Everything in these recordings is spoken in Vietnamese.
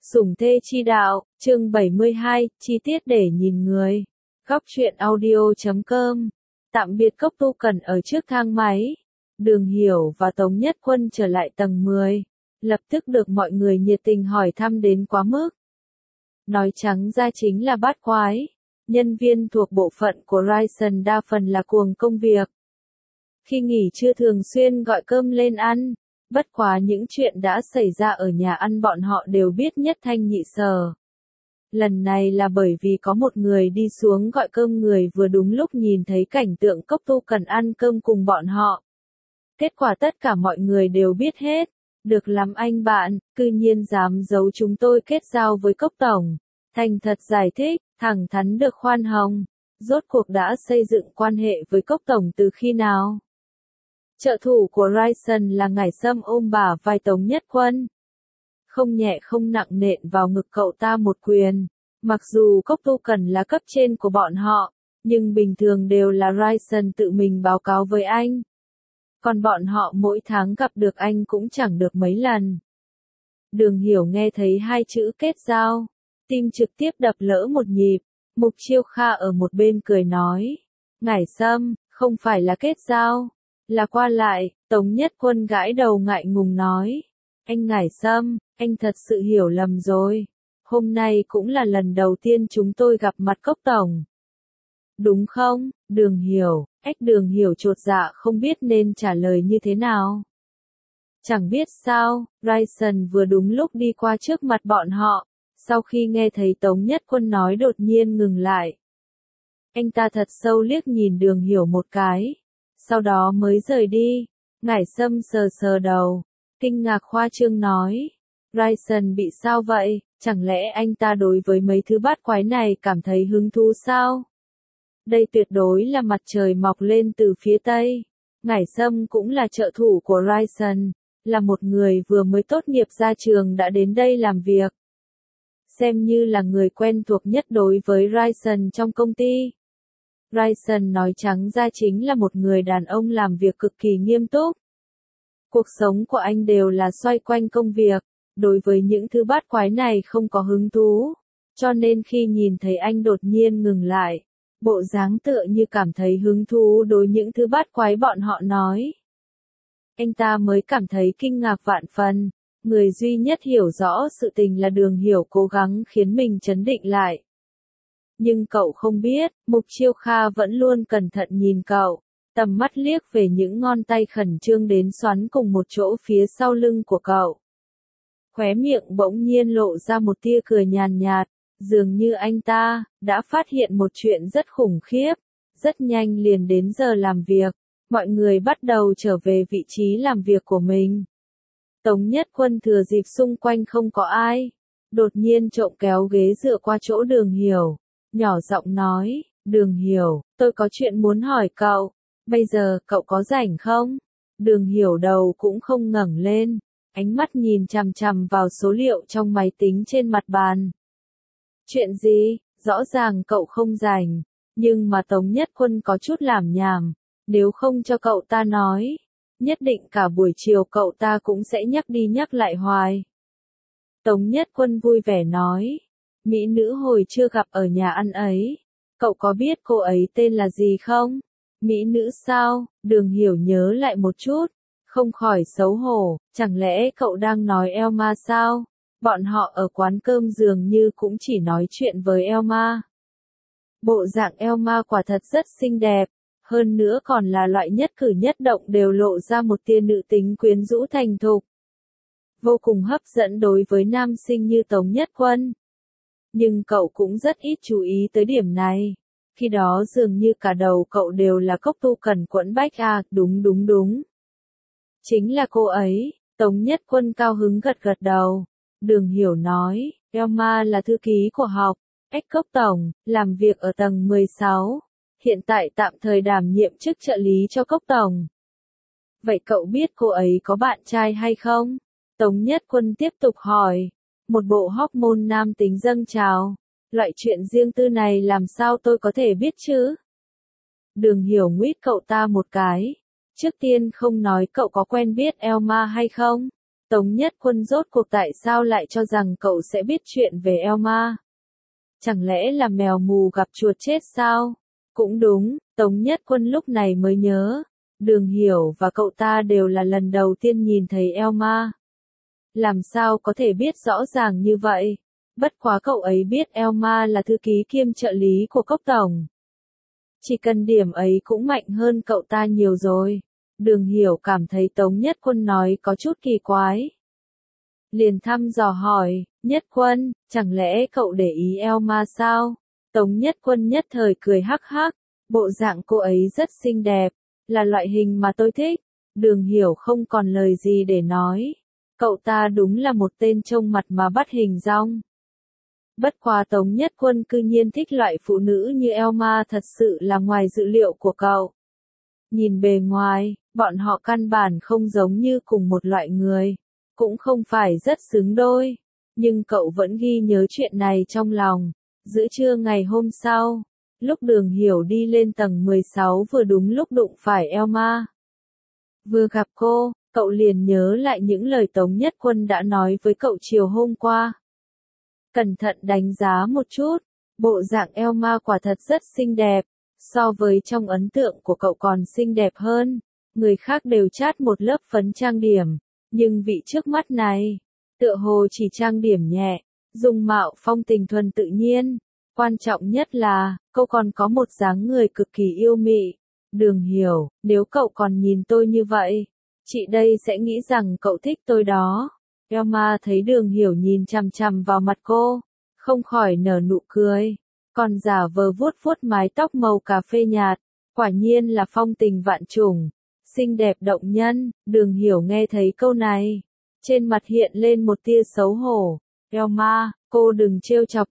Sủng thê chi đạo, chương 72, chi tiết để nhìn người. Góc truyện audio.com. Tạm biệt Cốc Tu Cần ở trước thang máy. Đường Hiểu và Tống Nhất Quân trở lại tầng 10. Lập tức được mọi người nhiệt tình hỏi thăm đến quá mức. Nói trắng ra chính là bát quái. Nhân viên thuộc bộ phận của Ryzen đa phần là cuồng công việc. Khi nghỉ trưa thường xuyên gọi cơm lên ăn. Bất quá những chuyện đã xảy ra ở nhà ăn bọn họ đều biết nhất thanh nhị sở. Lần này là bởi vì có một người đi xuống gọi cơm, người vừa đúng lúc nhìn thấy cảnh tượng Cốc Tu Cần ăn cơm cùng bọn họ. Kết quả tất cả mọi người đều biết hết. Được lắm anh bạn, cư nhiên dám giấu chúng tôi kết giao với Cốc Tổng. Thành thật giải thích, thẳng thắn được khoan hồng. Rốt cuộc đã xây dựng quan hệ với Cốc Tổng từ khi nào? Trợ thủ của Ryzen là Ngải Sâm ôm bả vai Tống Nhất Quân. Không nhẹ không nặng nện vào ngực cậu ta một quyền. Mặc dù Cốc Tu Cần là cấp trên của bọn họ, nhưng bình thường đều là Ryzen tự mình báo cáo với anh. Còn bọn họ mỗi tháng gặp được anh cũng chẳng được mấy lần. Đường Hiểu nghe thấy hai chữ kết giao, tim trực tiếp đập lỡ một nhịp. Mục Chiêu Kha ở một bên cười nói. Ngải Sâm, không phải là kết giao. Là qua lại, Tống Nhất Quân gãi đầu ngại ngùng nói. Anh Ngải Sâm, anh thật sự hiểu lầm rồi. Hôm nay cũng là lần đầu tiên chúng tôi gặp mặt Cốc Tổng. Đúng không, Đường Hiểu? Đường Hiểu chột dạ không biết nên trả lời như thế nào. Chẳng biết sao, Ryzen vừa đúng lúc đi qua trước mặt bọn họ. Sau khi nghe thấy Tống Nhất Quân nói đột nhiên ngừng lại. Anh ta thật sâu liếc nhìn Đường Hiểu một cái. Sau đó mới rời đi. Ngải Sâm sờ sờ đầu, kinh ngạc khoa trương nói. Ryzen bị sao vậy, chẳng lẽ anh ta đối với mấy thứ bát quái này cảm thấy hứng thú sao? Đây tuyệt đối là mặt trời mọc lên từ phía Tây. Ngải Sâm cũng là trợ thủ của Ryzen, là một người vừa mới tốt nghiệp ra trường đã đến đây làm việc. Xem như là người quen thuộc nhất đối với Ryzen trong công ty. Ryzen nói trắng ra chính là một người đàn ông làm việc cực kỳ nghiêm túc. Cuộc sống của anh đều là xoay quanh công việc, đối với những thứ bát quái này không có hứng thú, cho nên khi nhìn thấy anh đột nhiên ngừng lại, bộ dáng tựa như cảm thấy hứng thú đối những thứ bát quái bọn họ nói. Anh ta mới cảm thấy kinh ngạc vạn phần, người duy nhất hiểu rõ sự tình là Đường Hiểu cố gắng khiến mình trấn định lại. Nhưng cậu không biết, Mục Chiêu Kha vẫn luôn cẩn thận nhìn cậu, tầm mắt liếc về những ngón tay khẩn trương đến xoắn cùng một chỗ phía sau lưng của cậu. Khóe miệng bỗng nhiên lộ ra một tia cười nhàn nhạt, dường như anh ta đã phát hiện một chuyện rất khủng khiếp. Rất nhanh liền đến giờ làm việc, mọi người bắt đầu trở về vị trí làm việc của mình. Tống Nhất Quân thừa dịp xung quanh không có ai, đột nhiên trộm kéo ghế dựa qua chỗ Đường Hiểu. Nhỏ giọng nói, Đường Hiểu, tôi có chuyện muốn hỏi cậu, bây giờ cậu có rảnh không? Đường Hiểu đầu cũng không ngẩng lên, ánh mắt nhìn chằm chằm vào số liệu trong máy tính trên mặt bàn. Chuyện gì? Rõ ràng cậu không rảnh, nhưng mà Tống Nhất Quân có chút lảm nhảm, nếu không cho cậu ta nói, nhất định cả buổi chiều cậu ta cũng sẽ nhắc đi nhắc lại hoài. Tống Nhất Quân vui vẻ nói. Mỹ nữ hồi chưa gặp ở nhà ăn ấy. Cậu có biết cô ấy tên là gì không? Mỹ nữ sao? Đường Hiểu nhớ lại một chút. Không khỏi xấu hổ. Chẳng lẽ cậu đang nói Elma sao? Bọn họ ở quán cơm dường như cũng chỉ nói chuyện với Elma. Bộ dạng Elma quả thật rất xinh đẹp. Hơn nữa còn là loại nhất cử nhất động đều lộ ra một tia nữ tính quyến rũ thành thục. Vô cùng hấp dẫn đối với nam sinh như Tống Nhất Quân. Nhưng cậu cũng rất ít chú ý tới điểm này. Khi đó dường như cả đầu cậu đều là Cốc Tu Cần quẫn bách à, đúng. Chính là cô ấy, Tống Nhất Quân cao hứng gật gật đầu. Đường Hiểu nói, Elma là thư ký của học, Cốc Tổng, làm việc ở tầng 16. Hiện tại tạm thời đảm nhiệm chức trợ lý cho Cốc Tổng. Vậy cậu biết cô ấy có bạn trai hay không? Tống Nhất Quân tiếp tục hỏi. Một bộ hormone nam tính dâng trào. Loại chuyện riêng tư này làm sao tôi có thể biết chứ? Đường Hiểu nguyết cậu ta một cái. Trước tiên không nói cậu có quen biết Elma hay không? Tống Nhất Quân rốt cuộc tại sao lại cho rằng cậu sẽ biết chuyện về Elma? Chẳng lẽ là mèo mù gặp chuột chết sao? Cũng đúng, Tống Nhất Quân lúc này mới nhớ. Đường Hiểu và cậu ta đều là lần đầu tiên nhìn thấy Elma. Làm sao có thể biết rõ ràng như vậy? Bất quá cậu ấy biết Elma là thư ký kiêm trợ lý của Cốc Tổng. Chỉ cần điểm ấy cũng mạnh hơn cậu ta nhiều rồi. Đường Hiểu cảm thấy Tống Nhất Quân nói có chút kỳ quái. Liền thăm dò hỏi, Nhất Quân, chẳng lẽ cậu để ý Elma sao? Tống Nhất Quân nhất thời cười hắc hắc, bộ dạng cô ấy rất xinh đẹp, là loại hình mà tôi thích. Đường Hiểu không còn lời gì để nói. Cậu ta đúng là một tên trông mặt mà bắt hình dong. Bất quá Tống Nhất Quân cư nhiên thích loại phụ nữ như Elma thật sự là ngoài dự liệu của cậu. Nhìn bề ngoài, bọn họ căn bản không giống như cùng một loại người, cũng không phải rất xứng đôi, nhưng cậu vẫn ghi nhớ chuyện này trong lòng. Giữa trưa ngày hôm sau, lúc Đường Hiểu đi lên tầng 16 vừa đúng lúc đụng phải Elma. Vừa gặp cô, cậu liền nhớ lại những lời Tống Nhất Quân đã nói với cậu chiều hôm qua. Cẩn thận đánh giá một chút, bộ dạng Elma quả thật rất xinh đẹp, so với trong ấn tượng của cậu còn xinh đẹp hơn. Người khác đều chát một lớp phấn trang điểm, nhưng vị trước mắt này, tựa hồ chỉ trang điểm nhẹ, dung mạo phong tình thuần tự nhiên. Quan trọng nhất là, cậu còn có một dáng người cực kỳ yêu mị. Đường Hiểu, nếu cậu còn nhìn tôi như vậy, chị đây sẽ nghĩ rằng cậu thích tôi đó. Elma thấy Đường Hiểu nhìn chằm chằm vào mặt cô, không khỏi nở nụ cười, còn giả vờ vuốt vuốt mái tóc màu cà phê nhạt, quả nhiên là phong tình vạn trùng, xinh đẹp động nhân. Đường Hiểu nghe thấy câu này, trên mặt hiện lên một tia xấu hổ. Elma, cô đừng trêu chọc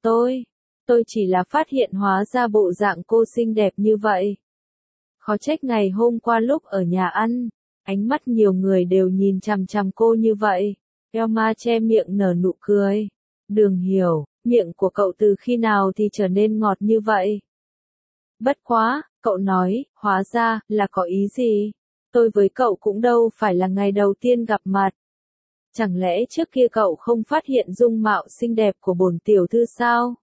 tôi chỉ là phát hiện hóa ra bộ dạng cô xinh đẹp như vậy. Khó trách ngày hôm qua lúc ở nhà ăn, ánh mắt nhiều người đều nhìn chằm chằm cô như vậy. Elma che miệng nở nụ cười. Đường Hiểu, miệng của cậu từ khi nào thì trở nên ngọt như vậy? Bất quá, cậu nói, hóa ra, là có ý gì? Tôi với cậu cũng đâu phải là ngày đầu tiên gặp mặt. Chẳng lẽ trước kia cậu không phát hiện dung mạo xinh đẹp của bổn tiểu thư sao?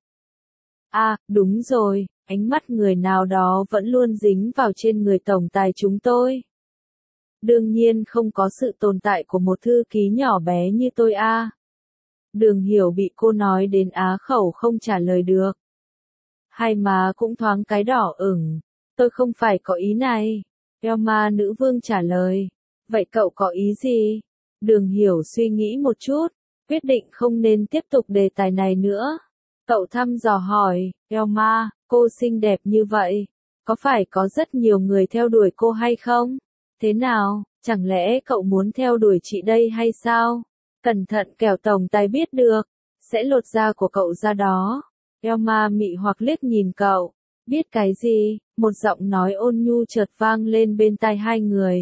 À, đúng rồi, ánh mắt người nào đó vẫn luôn dính vào trên người tổng tài chúng tôi. Đương nhiên không có sự tồn tại của một thư ký nhỏ bé như tôi a. Đường Hiểu bị cô nói đến á khẩu không trả lời được. Hai má cũng thoáng cái đỏ ửng. Tôi không phải có ý này. Elma nữ vương trả lời. Vậy cậu có ý gì? Đường Hiểu suy nghĩ một chút, quyết định không nên tiếp tục đề tài này nữa. Cậu thăm dò hỏi, Elma, cô xinh đẹp như vậy, có phải có rất nhiều người theo đuổi cô hay không? Thế nào, chẳng lẽ cậu muốn theo đuổi chị đây hay sao? Cẩn thận kẻo tổng tài biết được, sẽ lột da của cậu ra đó. Elma mị hoặc liếc nhìn cậu, biết cái gì? Một giọng nói ôn nhu chợt vang lên bên tai hai người.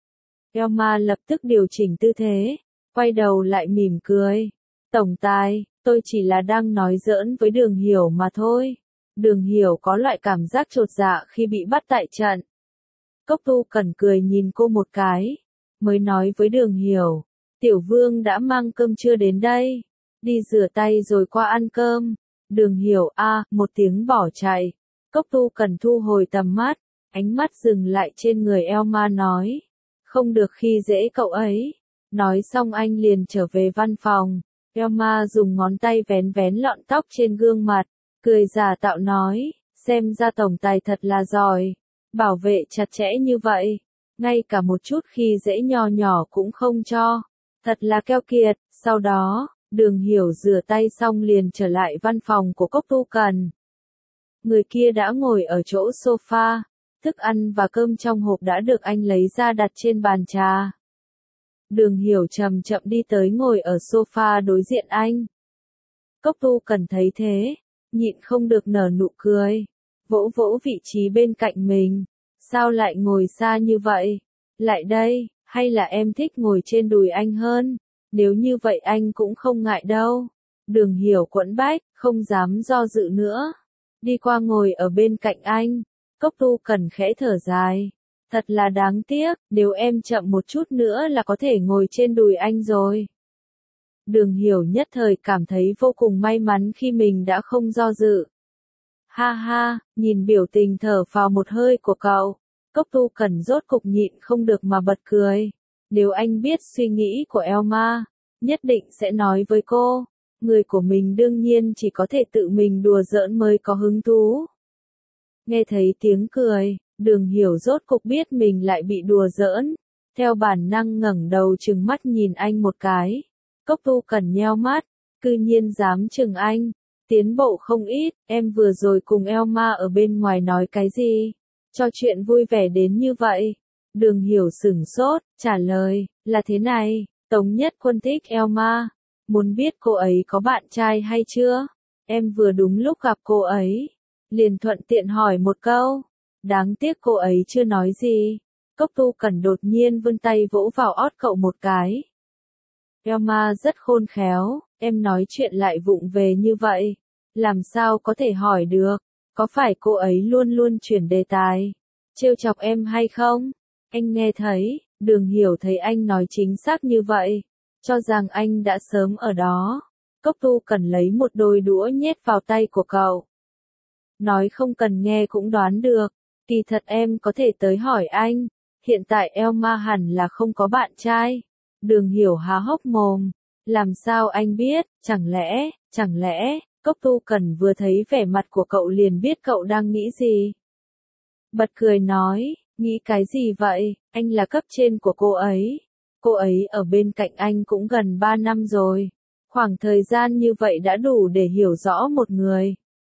Elma lập tức điều chỉnh tư thế, quay đầu lại mỉm cười. Tổng tài, tôi chỉ là đang nói giỡn với Đường Hiểu mà thôi. Đường Hiểu có loại cảm giác chột dạ khi bị bắt tại trận. Cốc Tu Cẩn cười nhìn cô một cái, mới nói với Đường Hiểu, Tiểu Vương đã mang cơm trưa đến đây, đi rửa tay rồi qua ăn cơm. Đường Hiểu một tiếng bỏ chạy. Cốc Tu Cẩn thu hồi tầm mắt, ánh mắt dừng lại trên người Elma nói, không được khi dễ cậu ấy. Nói xong anh liền trở về văn phòng. Elma dùng ngón tay vén vén lọn tóc trên gương mặt, cười giả tạo nói, xem ra tổng tài thật là giỏi, bảo vệ chặt chẽ như vậy, ngay cả một chút khi dễ nho nhỏ cũng không cho, thật là keo kiệt. Sau đó, Đường Hiểu rửa tay xong liền trở lại văn phòng của Cốc Tu Cẩn. Người kia đã ngồi ở chỗ sofa, thức ăn và cơm trong hộp đã được anh lấy ra đặt trên bàn trà. Đường Hiểu chậm chậm đi tới ngồi ở sofa đối diện anh. Cốc Tu Cẩn thấy thế, nhịn không được nở nụ cười, vỗ vỗ vị trí bên cạnh mình. Sao lại ngồi xa như vậy? Lại đây, hay là em thích ngồi trên đùi anh hơn? Nếu như vậy anh cũng không ngại đâu. Đường Hiểu quẫn bách, không dám do dự nữa. Đi qua ngồi ở bên cạnh anh. Cốc Tu Cẩn khẽ thở dài. Thật là đáng tiếc, nếu em chậm một chút nữa là có thể ngồi trên đùi anh rồi. Đường Hiểu nhất thời cảm thấy vô cùng may mắn khi mình đã không do dự. Ha ha, nhìn biểu tình thở phào một hơi của cậu, Cốc Tu Cẩn rốt cục nhịn không được mà bật cười. Nếu anh biết suy nghĩ của Elma, nhất định sẽ nói với cô, người của mình đương nhiên chỉ có thể tự mình đùa giỡn mới có hứng thú. Nghe thấy tiếng cười, Đường Hiểu rốt cục biết mình lại bị đùa giỡn, theo bản năng ngẩng đầu trừng mắt nhìn anh một cái. Cốc Tu Cẩn nheo mắt, cư nhiên dám chừng anh, tiến bộ không ít, em vừa rồi cùng Elma ở bên ngoài nói cái gì? Cho chuyện vui vẻ đến như vậy. Đường Hiểu sửng sốt, trả lời, là thế này, Tống Nhất Quân thích Elma, muốn biết cô ấy có bạn trai hay chưa? Em vừa đúng lúc gặp cô ấy, liền thuận tiện hỏi một câu, đáng tiếc cô ấy chưa nói gì. Cốc Tu Cẩn đột nhiên vươn tay vỗ vào ót cậu một cái. Elma rất khôn khéo, em nói chuyện lại vụng về như vậy, làm sao có thể hỏi được, có phải cô ấy luôn luôn chuyển đề tài, trêu chọc em hay không? Anh nghe thấy, Đường Hiểu thấy anh nói chính xác như vậy, cho rằng anh đã sớm ở đó. Cốc Tu Cẩn lấy một đôi đũa nhét vào tay của cậu. Nói không cần nghe cũng đoán được, kỳ thật em có thể tới hỏi anh, hiện tại Elma hẳn là không có bạn trai. Đường Hiểu há hốc mồm, làm sao anh biết, chẳng lẽ, Cốc Tu Cẩn vừa thấy vẻ mặt của cậu liền biết cậu đang nghĩ gì. Bật cười nói, nghĩ cái gì vậy, anh là cấp trên của cô ấy ở bên cạnh anh cũng gần 3 năm rồi, khoảng thời gian như vậy đã đủ để hiểu rõ một người.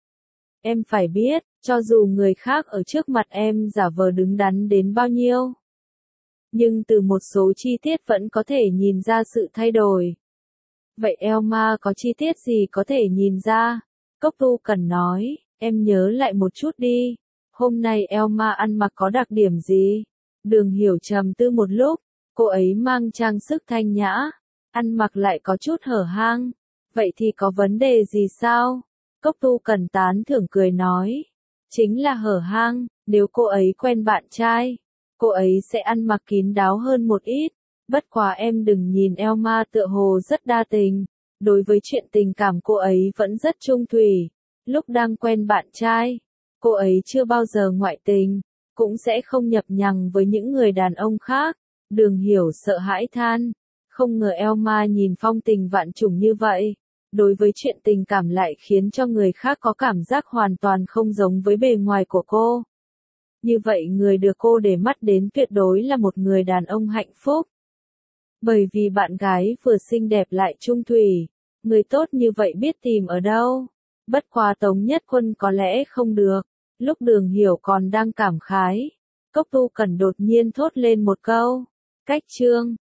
Em phải biết, cho dù người khác ở trước mặt em giả vờ đứng đắn đến bao nhiêu, nhưng từ một số chi tiết vẫn có thể nhìn ra sự thay đổi. Vậy Elma có chi tiết gì có thể nhìn ra? Cốc Tu Cẩn nói, em nhớ lại một chút đi. Hôm nay Elma ăn mặc có đặc điểm gì? Đường Hiểu trầm tư một lúc, cô ấy mang trang sức thanh nhã, ăn mặc lại có chút hở hang. Vậy thì có vấn đề gì sao? Cốc Tu Cẩn tán thưởng cười nói, chính là hở hang, nếu cô ấy quen bạn trai, cô ấy sẽ ăn mặc kín đáo hơn một ít. Bất quá em đừng nhìn Elma tựa hồ rất đa tình, đối với chuyện tình cảm cô ấy vẫn rất trung thủy. Lúc đang quen bạn trai, cô ấy chưa bao giờ ngoại tình, cũng sẽ không nhập nhằng với những người đàn ông khác. Đường Hiểu sợ hãi than, không ngờ Elma nhìn phong tình vạn trùng như vậy, đối với chuyện tình cảm lại khiến cho người khác có cảm giác hoàn toàn không giống với bề ngoài của cô. Như vậy người được cô để mắt đến tuyệt đối là một người đàn ông hạnh phúc. Bởi vì bạn gái vừa xinh đẹp lại trung thủy, người tốt như vậy biết tìm ở đâu. Bất quá Tống Nhất Quân có lẽ không được. Lúc Đường Hiểu còn đang cảm khái, Cốc Tu Cẩn đột nhiên thốt lên một câu, cách chương.